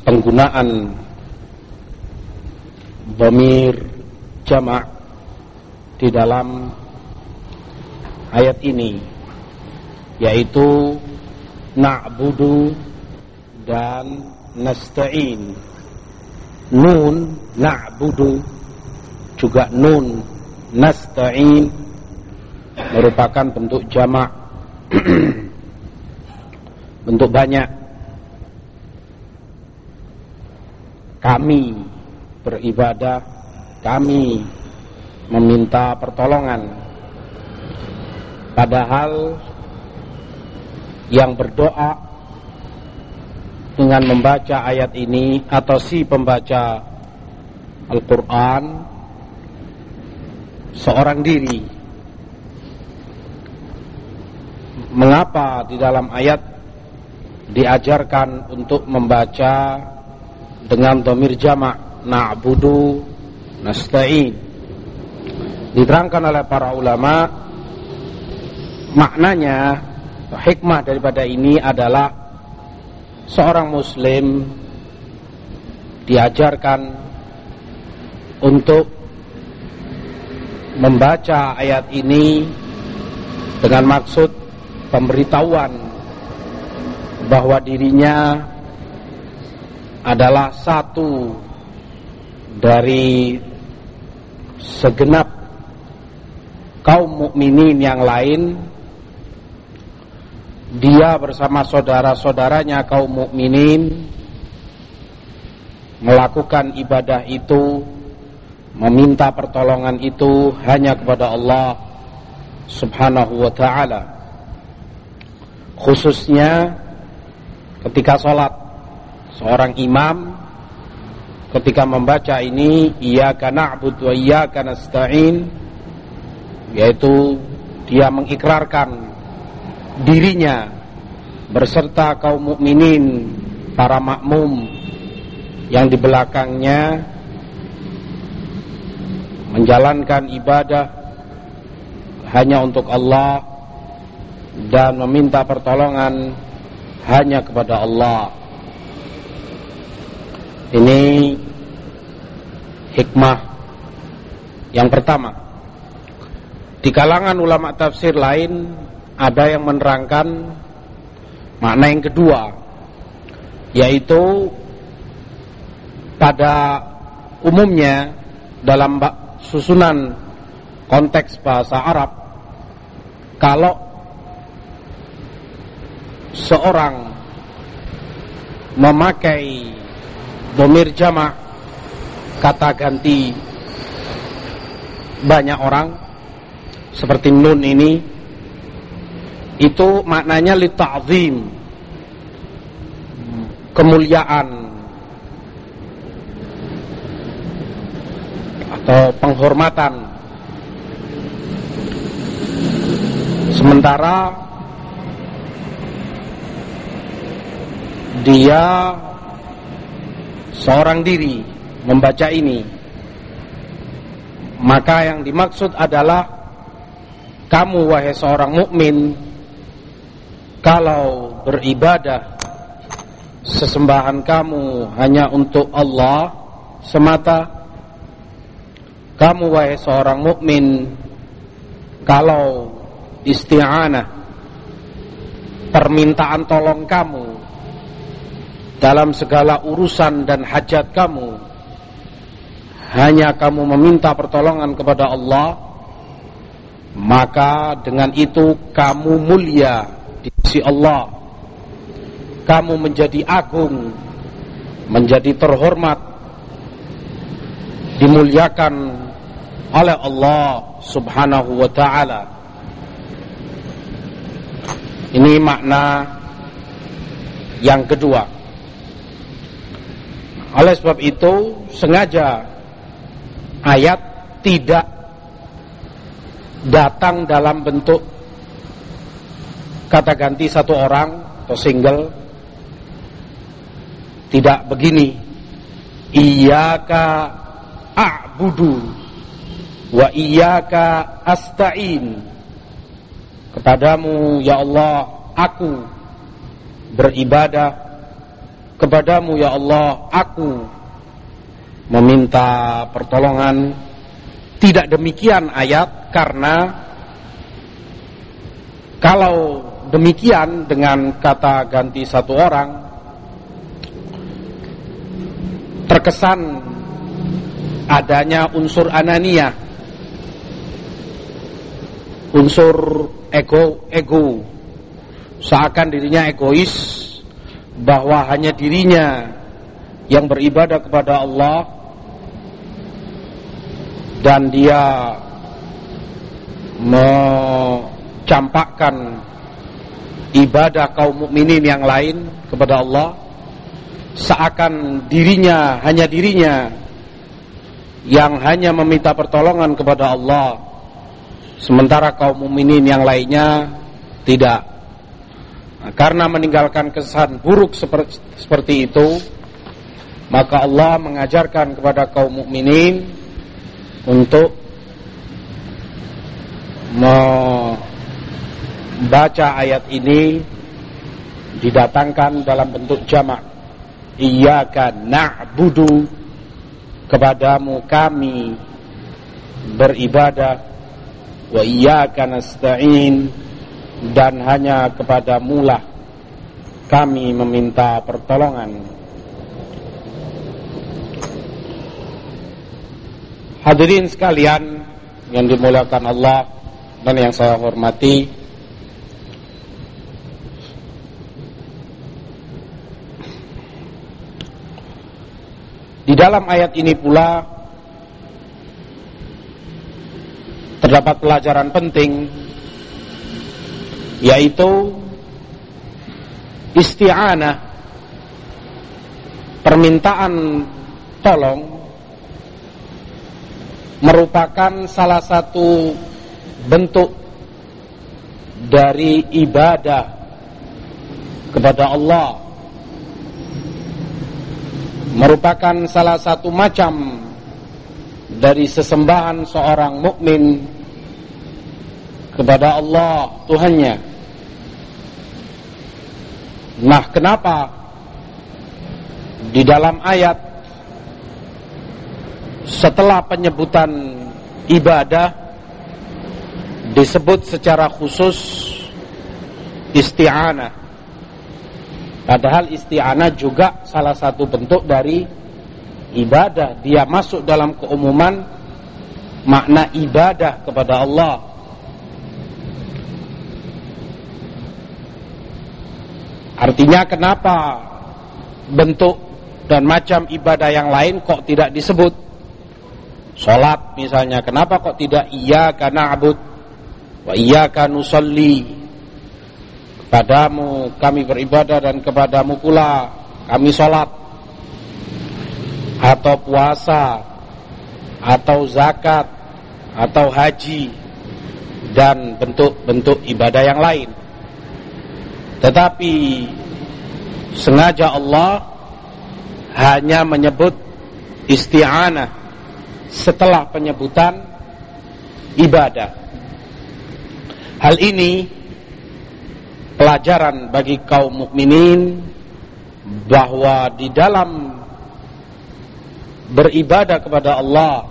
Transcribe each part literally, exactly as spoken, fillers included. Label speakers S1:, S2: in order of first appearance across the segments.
S1: penggunaan dhamir jama' di dalam ayat ini, yaitu na'budu dan nasta'in. Nun na'budu juga nun nasta'in merupakan bentuk jama' bentuk banyak. Kami beribadah, kami meminta pertolongan. Padahal yang berdoa dengan membaca ayat ini atau si pembaca Al-Quran seorang diri. Mengapa di dalam ayat diajarkan untuk membaca dengan dhamir jama' na'budu nasta'in? Diterangkan oleh para ulama, maknanya, hikmah daripada ini adalah seorang muslim diajarkan untuk membaca ayat ini dengan maksud pemberitahuan bahwa dirinya adalah satu dari segenap kaum mukminin yang lain. Dia bersama saudara-saudaranya kaum mukminin melakukan ibadah itu, meminta pertolongan itu hanya kepada Allah Subhanahu wa ta'ala. Khususnya ketika sholat, seorang imam ketika membaca ini, iyyaka na'budu wa iyyaka nasta'in, yaitu dia mengikrarkan dirinya berserta kaum mukminin, para makmum yang di belakangnya menjalankan ibadah hanya untuk Allah dan meminta pertolongan hanya kepada Allah. Ini hikmah yang pertama. Di kalangan ulama tafsir lain ada yang menerangkan makna yang kedua, yaitu pada umumnya dalam susunan konteks bahasa Arab, kalau seorang memakai dhamir jama' kata ganti banyak orang seperti nun ini, itu maknanya li ta'zim, kemuliaan atau penghormatan. Sementara dia seorang diri membaca ini, maka yang dimaksud adalah kamu wahai seorang mukmin, kalau beribadah sesembahan kamu hanya untuk Allah semata. Kamu wahai seorang mukmin, kalau isti'anah, permintaan tolong kamu dalam segala urusan dan hajat kamu hanya kamu meminta pertolongan kepada Allah, maka dengan itu kamu mulia di sisi Allah, kamu menjadi agung, menjadi terhormat, dimuliakan oleh Allah Subhanahu wa ta'ala. Ini makna yang kedua. Oleh sebab itu sengaja ayat tidak datang dalam bentuk kata ganti satu orang atau single. Tidak begini, iyyaka a'budu wa iyyaka asta'in, kepadamu ya Allah aku beribadah kepadamu ya Allah aku meminta pertolongan. Tidak demikian ayat, karena kalau demikian dengan kata ganti satu orang, terkesan adanya unsur ananiyah, unsur ego, ego, seakan dirinya egois, bahwa hanya dirinya yang beribadah kepada Allah dan dia mencampakkan ibadah kaum mukminin yang lain kepada Allah, seakan dirinya, hanya dirinya yang hanya meminta pertolongan kepada Allah, sementara kaum mukminin yang lainnya tidak. Nah, karena meninggalkan kesan buruk seperti, seperti itu, maka Allah mengajarkan kepada kaum mukminin untuk membaca ayat ini didatangkan dalam bentuk jamak. Iyyaka na'budu, kepadamu kami beribadah, wa iyyaka nasta'in, dan hanya kepadamu lah kami meminta pertolongan. Hadirin sekalian yang dimuliakan Allah dan yang saya hormati, di dalam ayat ini pula terdapat pelajaran penting, yaitu isti'anah, permintaan tolong, merupakan salah satu bentuk dari ibadah kepada Allah, merupakan salah satu macam dari sesembahan seorang mukmin kepada Allah Tuhannya. Nah, kenapa di dalam ayat setelah penyebutan ibadah disebut secara khusus isti'anah, padahal isti'anah juga salah satu bentuk dari ibadah. Dia masuk dalam keumuman makna ibadah kepada Allah. Artinya kenapa bentuk dan macam ibadah yang lain kok tidak disebut? Salat misalnya, kenapa kok tidak iyyaka na'bud wa iyyaka nusalli, kepadamu kami beribadah dan kepadamu pula kami salat, atau puasa, atau zakat, atau haji, dan bentuk-bentuk ibadah yang lain. Tetapi sengaja Allah hanya menyebut isti'anah setelah penyebutan ibadah. Hal ini pelajaran bagi kaum mukminin bahwa di dalam beribadah kepada Allah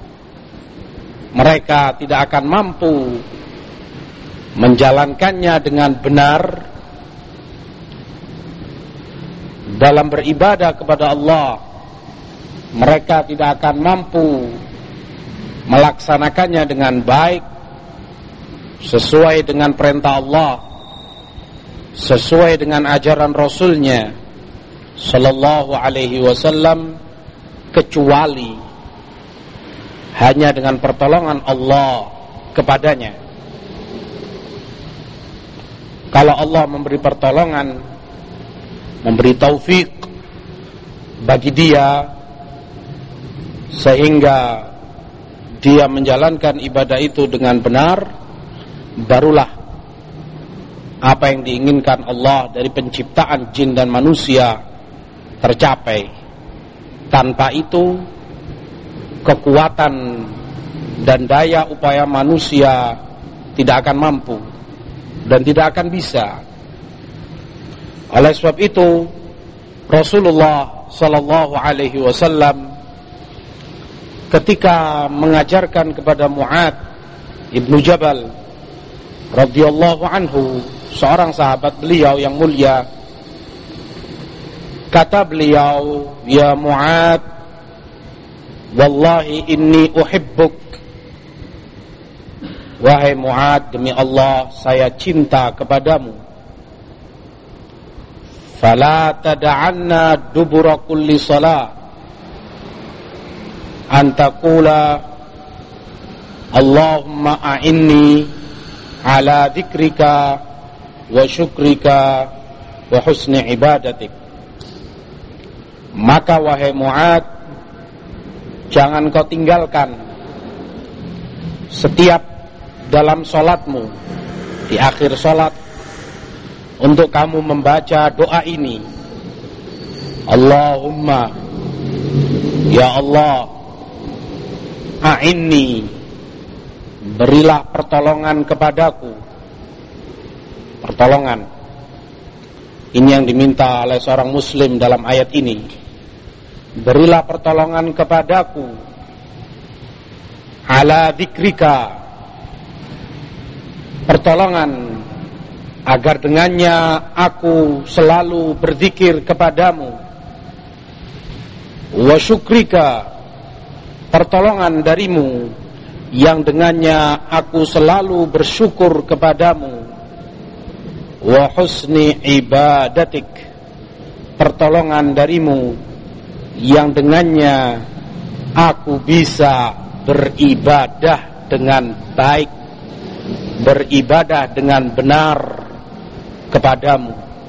S1: mereka tidak akan mampu menjalankannya dengan benar. Dalam beribadah kepada Allah mereka tidak akan mampu melaksanakannya dengan baik, sesuai dengan perintah Allah, sesuai dengan ajaran Rasulnya Sallallahu Alaihi Wasallam, kecuali hanya dengan pertolongan Allah kepadanya. Kalau Allah memberi pertolongan, memberi taufik bagi dia sehingga dia menjalankan ibadah itu dengan benar, barulah apa yang diinginkan Allah dari penciptaan jin dan manusia tercapai. Tanpa itu kekuatan dan daya upaya manusia tidak akan mampu dan tidak akan bisa. Oleh sebab itu Rasulullah sallallahu alaihi wasallam ketika mengajarkan kepada Mu'adz ibnu Jabal radhiyallahu anhu, seorang sahabat beliau yang mulia, kata beliau, "Ya Mu'adz, wallahi inni uhibbuk." Wahai Mu'adz, demi Allah saya cinta kepadamu. Fala tada'anna dubura kulli salat an taqula Allahumma a'inni ala dzikrika wa syukrika wa husni ibadatik. Maka wahai Mu'adz, jangan kau tinggalkan setiap dalam salatmu, di akhir salat, untuk kamu membaca doa ini, Allahumma, ya Allah, a'inni, berilah pertolongan kepadaku. Pertolongan ini yang diminta oleh seorang muslim dalam ayat ini. Berilah pertolongan kepadaku ala dzikrika, pertolongan agar dengannya aku selalu berzikir kepadamu. Wa syukrika, pertolongan darimu yang dengannya aku selalu bersyukur kepadamu. Wa husni ibadatik, pertolongan darimu yang dengannya aku bisa beribadah dengan baik, beribadah dengan benar kepadamu.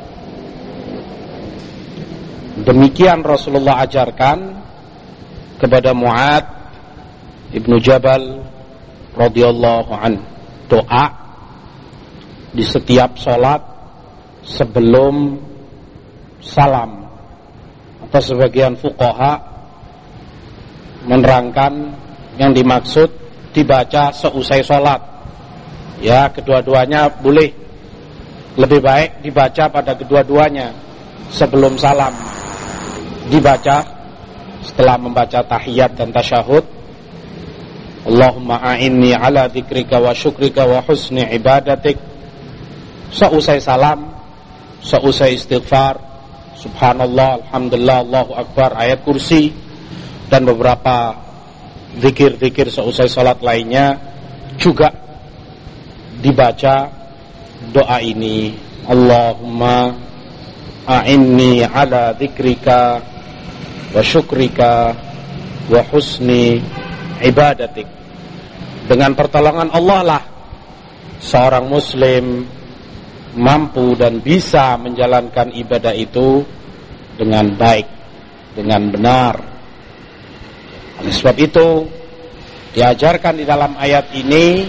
S1: Demikian Rasulullah ajarkan kepada Mu'adz ibnu Jabal radhiyallahu anhu, doa di setiap sholat sebelum salam, atau sebagian fuqaha menerangkan yang dimaksud dibaca seusai sholat. Ya, kedua-duanya boleh, lebih baik dibaca pada kedua-duanya sebelum salam. Dibaca setelah membaca tahiyat dan tasyahud, Allahumma a'inni ala dzikrika wa syukrika wa husni ibadatik. Seusai salam, seusai istighfar, subhanallah, alhamdulillah, Allahu akbar, ayat kursi, dan beberapa zikir-zikir seusai salat lainnya juga dibaca doa ini, Allahumma a'inni ala dzikrika wa syukrika wa husni ibadatik. Dengan pertolongan Allah lah seorang muslim mampu dan bisa menjalankan ibadah itu dengan baik, dengan benar. Oleh sebab itu diajarkan di dalam ayat ini,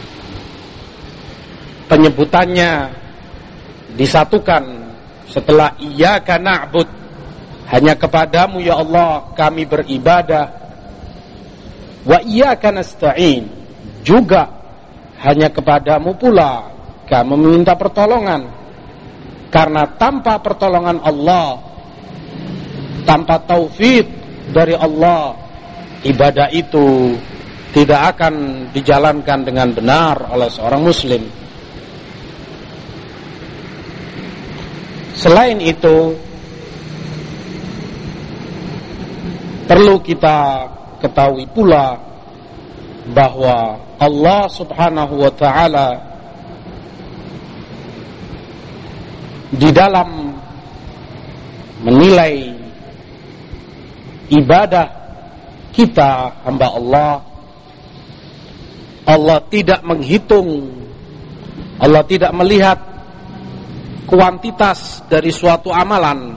S1: penyebutannya disatukan setelah iyyaka na'bud, hanya kepadamu ya Allah kami beribadah, wa iyyaka nasta'in, juga hanya kepadamu pula kami meminta pertolongan. Karena tanpa pertolongan Allah, tanpa taufik dari Allah, ibadah itu tidak akan dijalankan dengan benar oleh seorang muslim. Selain itu, perlu kita ketahui pula bahwa Allah subhanahu wa ta'ala di dalam menilai ibadah kita, hamba Allah, Allah tidak menghitung, Allah tidak melihat kuantitas dari suatu amalan,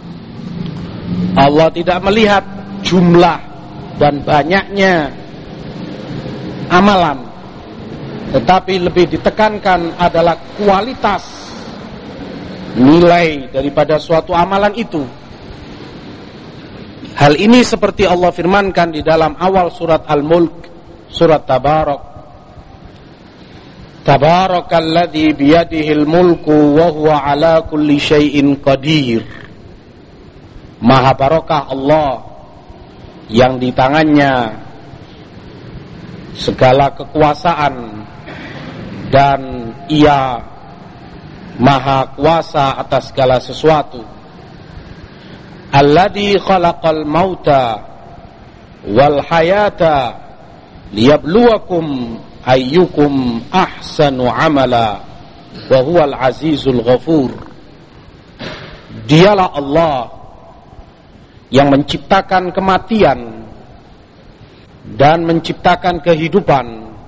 S1: Allah tidak melihat jumlah dan banyaknya amalan, tetapi lebih ditekankan adalah kualitas nilai daripada suatu amalan itu. Hal ini seperti Allah firmankan di dalam awal surat Al-Mulk, surat Tabarak, Tabarakalladzi biyadihil mulku wa huwa ala kulli syai'in qadir. Maha barokah Allah yang di tangannya segala kekuasaan dan Ia Maha kuasa atas segala sesuatu. Alladzi khalaqal mauta wal hayata liyabluwakum ayyukum ahsanu amala wa huwal azizul ghafur. Dialah Allah yang menciptakan kematian dan menciptakan kehidupan.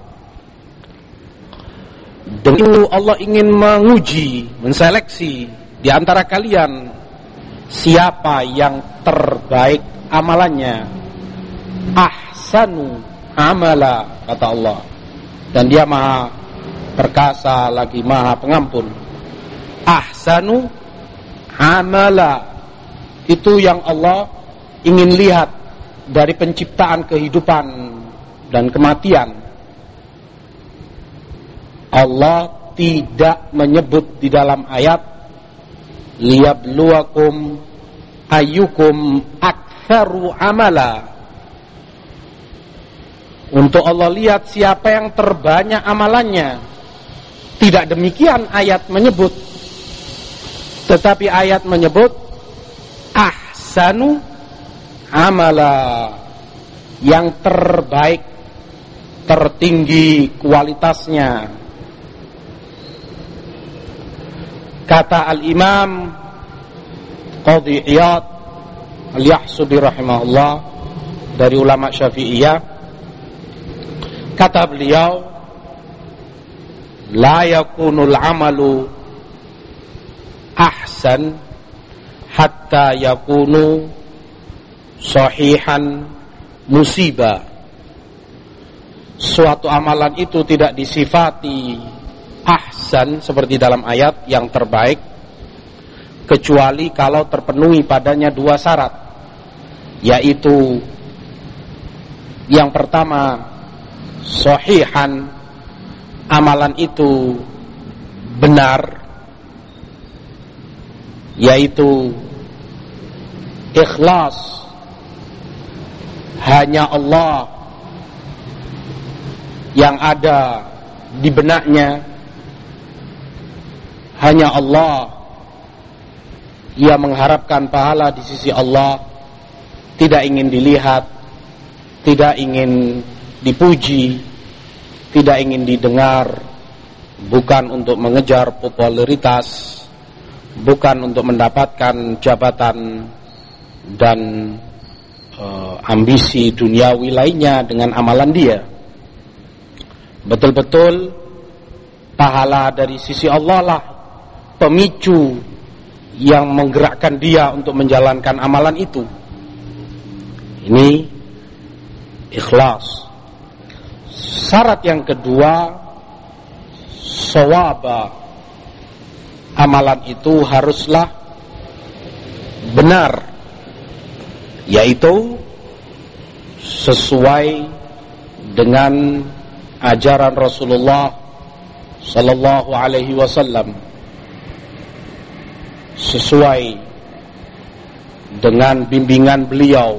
S1: Dengan itu Allah ingin menguji, menseleksi di antara kalian siapa yang terbaik amalannya. Ahsanu amala, kata Allah. Dan Dia Maha perkasa lagi Maha pengampun. Ahsanu amala, itu yang Allah ingin lihat dari penciptaan kehidupan dan kematian. Allah tidak menyebut di dalam ayat liyabluwakum ayyukum aktsaru amala, untuk Allah lihat siapa yang terbanyak amalannya. Tidak demikian ayat menyebut, tetapi ayat menyebut ahsanu amala, yang terbaik, tertinggi kualitasnya. Kata Al-Imam Qadhi Iyad Al-Yahsubi rahimahullah, dari ulama Syafi'iyah, kata beliau, la yakunul amalu ahsan hatta yakunu sahihan musibah. Suatu amalan itu tidak disifati ahsan seperti dalam ayat yang terbaik, kecuali kalau terpenuhi padanya dua syarat, yaitu yang pertama sahihan, amalan itu benar, yaitu ikhlas, hanya Allah yang ada di benaknya, hanya Allah ia mengharapkan pahala di sisi Allah, tidak ingin dilihat, tidak ingin dipuji, tidak ingin didengar, bukan untuk mengejar popularitas, bukan untuk mendapatkan jabatan dan uh, ambisi duniawi lainnya dengan amalan dia. Betul-betul pahala dari sisi Allah lah pemicu yang menggerakkan dia untuk menjalankan amalan itu. Ini ikhlas. Syarat yang kedua, shawaba, amalan itu haruslah benar, yaitu sesuai dengan ajaran Rasulullah sallallahu alaihi wasallam, sesuai dengan bimbingan beliau.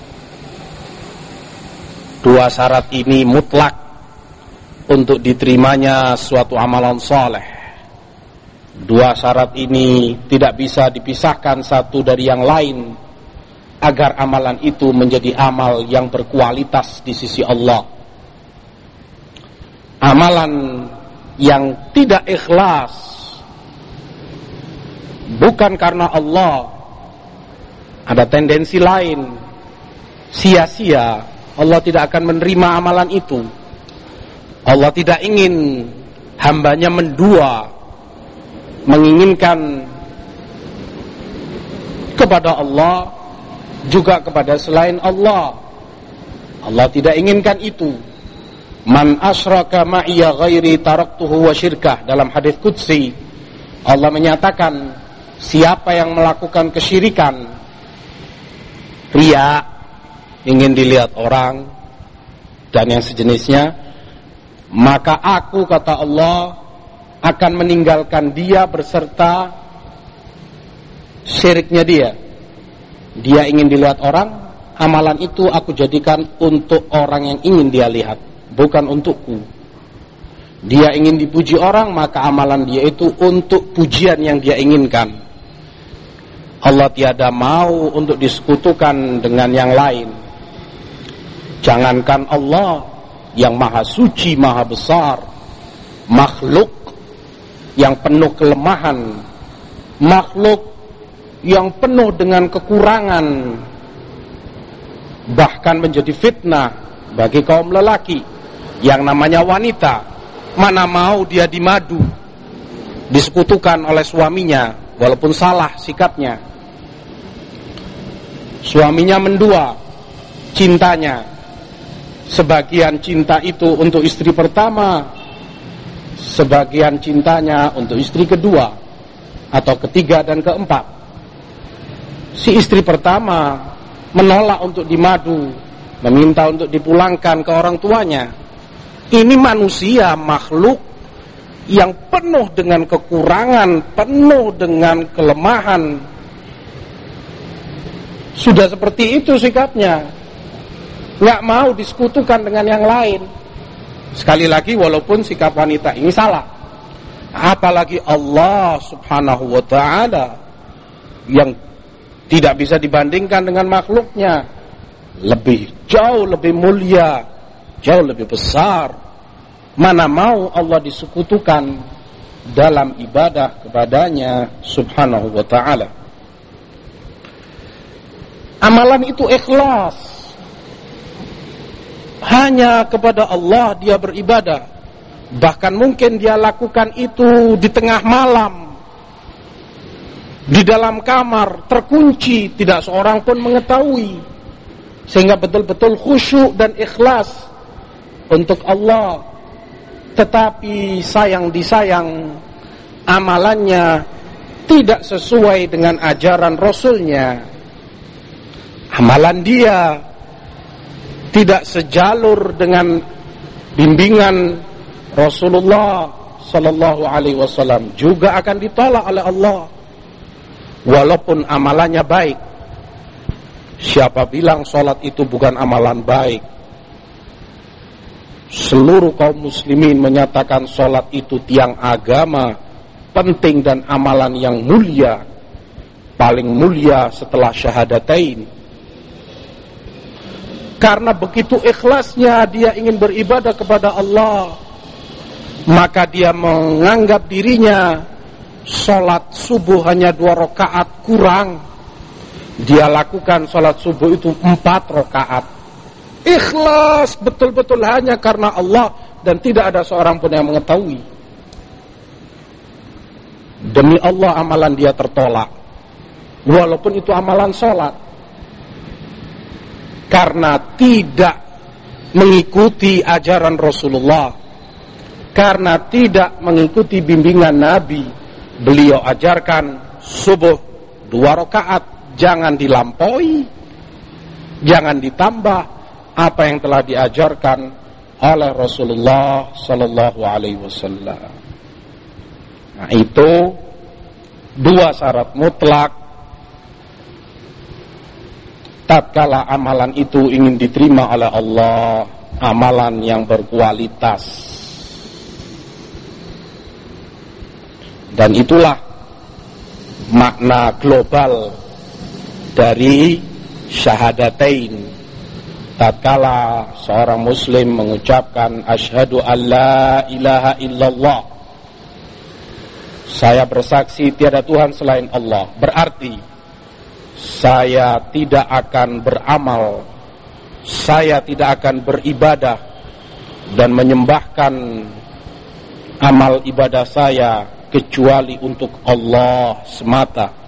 S1: Dua syarat ini mutlak untuk diterimanya suatu amalan saleh. Dua syarat ini tidak bisa dipisahkan satu dari yang lain, agar amalan itu menjadi amal yang berkualitas di sisi Allah. Amalan yang tidak ikhlas bukan karena Allah, ada tendensi lain, sia-sia, Allah tidak akan menerima amalan itu. Allah tidak ingin hambanya mendua, menginginkan kepada Allah juga kepada selain Allah. Allah tidak inginkan itu. Man asyraka ma'iya ghairi taraktuhu wa syirkah. Dalam hadis qudsi Allah menyatakan, siapa yang melakukan kesyirikan, riya, ingin dilihat orang dan yang sejenisnya, maka aku, kata Allah, akan meninggalkan dia berserta syiriknya dia. Dia ingin dilihat orang, amalan itu aku jadikan untuk orang yang ingin dia lihat, bukan untukku. Dia ingin dipuji orang, maka amalan dia itu untuk pujian yang dia inginkan. Allah tiada mau untuk disekutukan dengan yang lain. Jangankan Allah yang maha suci, maha besar, makhluk yang penuh kelemahan, makhluk yang penuh dengan kekurangan, bahkan menjadi fitnah bagi kaum lelaki yang namanya wanita. Mana mau dia dimadu, disekutukan oleh suaminya, walaupun salah sikapnya. Suaminya mendua cintanya. Sebagian cinta itu untuk istri pertama, sebagian cintanya untuk istri kedua atau ketiga dan keempat. Si istri pertama menolak untuk dimadu, meminta untuk dipulangkan ke orang tuanya. Ini manusia, makhluk yang penuh dengan kekurangan, penuh dengan kelemahan. Sudah seperti itu sikapnya, nggak mau disekutukan dengan yang lain. Sekali lagi, walaupun sikap wanita ini salah, apalagi Allah subhanahu wa ta'ala yang tidak bisa dibandingkan dengan makhluknya, lebih jauh lebih mulia, jauh lebih besar. Mana mau Allah disekutukan dalam ibadah kepadanya subhanahu wa ta'ala. Amalan itu ikhlas, hanya kepada Allah dia beribadah. Bahkan mungkin dia lakukan itu di tengah malam, di dalam kamar, terkunci, tidak seorang pun mengetahui, sehingga betul-betul khusyuk dan ikhlas untuk Allah. Tetapi sayang disayang, amalannya tidak sesuai dengan ajaran Rasulnya. Amalan dia tidak sejalur dengan bimbingan Rasulullah sallallahu alaihi wasallam, juga akan ditolak oleh Allah. Walaupun amalannya baik. Siapa bilang sholat itu bukan amalan baik? Seluruh kaum muslimin menyatakan sholat itu tiang agama, penting dan amalan yang mulia, paling mulia setelah syahadatain. Karena begitu ikhlasnya dia ingin beribadah kepada Allah, maka dia menganggap dirinya sholat subuh hanya dua rakaat kurang. Dia lakukan sholat subuh itu empat rakaat. Ikhlas betul-betul hanya karena Allah, dan tidak ada seorang pun yang mengetahui. Demi Allah amalan dia tertolak, walaupun itu amalan sholat, karena tidak mengikuti ajaran Rasulullah, karena tidak mengikuti bimbingan Nabi. Beliau ajarkan subuh dua rakaat, jangan dilampaui, jangan ditambah apa yang telah diajarkan oleh Rasulullah sallallahu alaihi wasallam. Nah, itu dua syarat mutlak tatkala amalan itu ingin diterima oleh Allah, amalan yang berkualitas. Dan itulah makna global dari syahadatain. Tatkala seorang muslim mengucapkan asyhadu alla ilaha illallah, saya bersaksi tiada Tuhan selain Allah, berarti saya tidak akan beramal, saya tidak akan beribadah dan menyembahkan amal ibadah saya kecuali untuk Allah semata.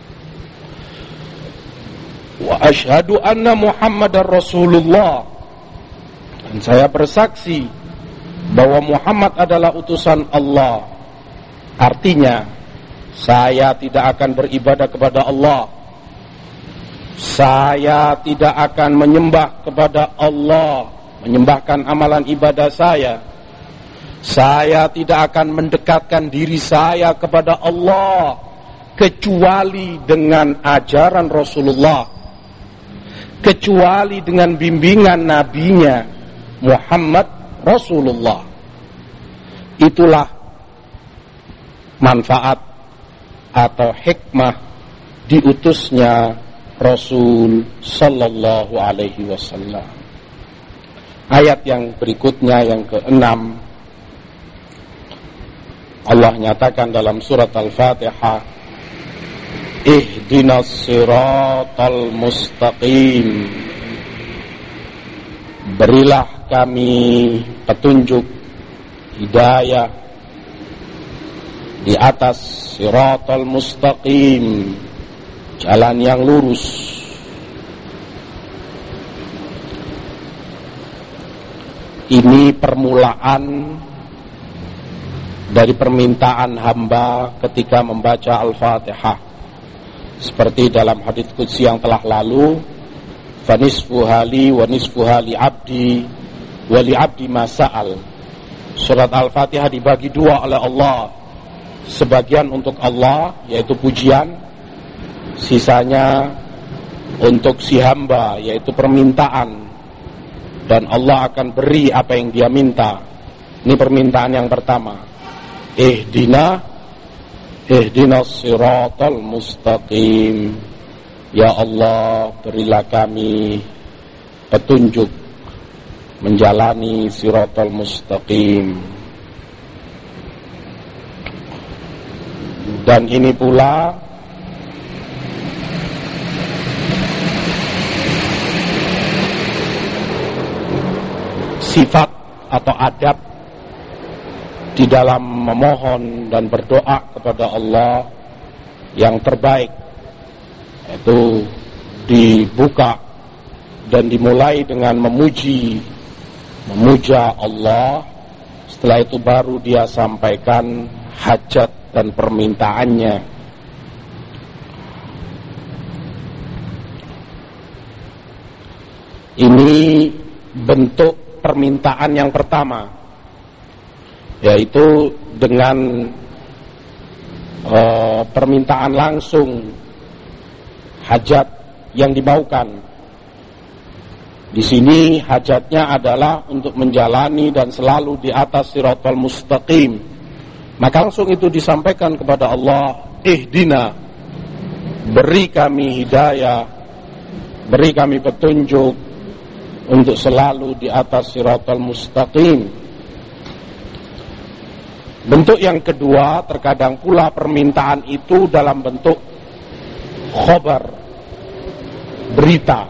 S1: Wa asyhadu anna Muhammadar Rasulullah, dan saya bersaksi bahwa Muhammad adalah utusan Allah. Artinya saya tidak akan beribadah kepada Allah, saya tidak akan menyembah kepada Allah, menyembahkan amalan ibadah saya. Saya tidak akan mendekatkan diri saya kepada Allah, kecuali dengan ajaran Rasulullah, kecuali dengan bimbingan nabinya Muhammad Rasulullah. Itulah manfaat atau hikmah diutusnya Rasul sallallahu alaihi wasallam. Ayat yang berikutnya, yang keenam, Allah nyatakan dalam surat Al-Fatihah, ihdinas siratal mustaqim, berilah kami petunjuk, hidayah di atas siratal mustaqim, jalan yang lurus. Ini permulaan dari permintaan hamba ketika membaca Al-Fatihah. Seperti dalam hadits qudsi yang telah lalu, fanisfu hali wa nisfu hali abdi wa li abdi ma sa'al. Surat Al-Fatihah dibagi dua oleh Allah. Sebagian untuk Allah, yaitu pujian, sisanya untuk si hamba, yaitu permintaan. Dan Allah akan beri apa yang dia minta. Ini permintaan yang pertama. Ihdina ihdinas siratal mustaqim. Ya Allah, berilah kami petunjuk menjalani siratal mustaqim. Dan ini pula sifat atau adab di dalam memohon dan berdoa kepada Allah yang terbaik, yaitu dibuka dan dimulai dengan memuji, memuja Allah. Setelah itu baru dia sampaikan hajat dan permintaannya. Ini bentuk permintaan yang pertama, yaitu dengan uh, permintaan langsung hajat yang dimaukan. Di sini hajatnya adalah untuk menjalani dan selalu di atas siratal mustaqim. Maka langsung itu disampaikan kepada Allah, ihdina, beri kami hidayah, beri kami petunjuk untuk selalu di atas siratal mustaqim. Bentuk yang kedua, terkadang pula permintaan itu dalam bentuk khobar, berita.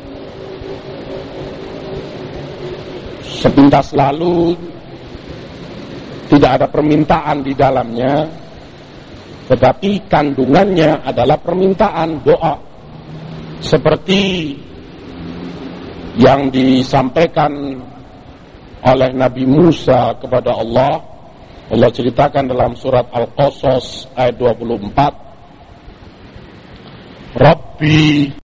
S1: Sepintas lalu tidak ada permintaan di dalamnya, tetapi kandungannya adalah permintaan doa. Seperti yang disampaikan oleh Nabi Musa kepada Allah. Allah ceritakan dalam surat Al-Qasas ayat dua puluh empat, Rabbi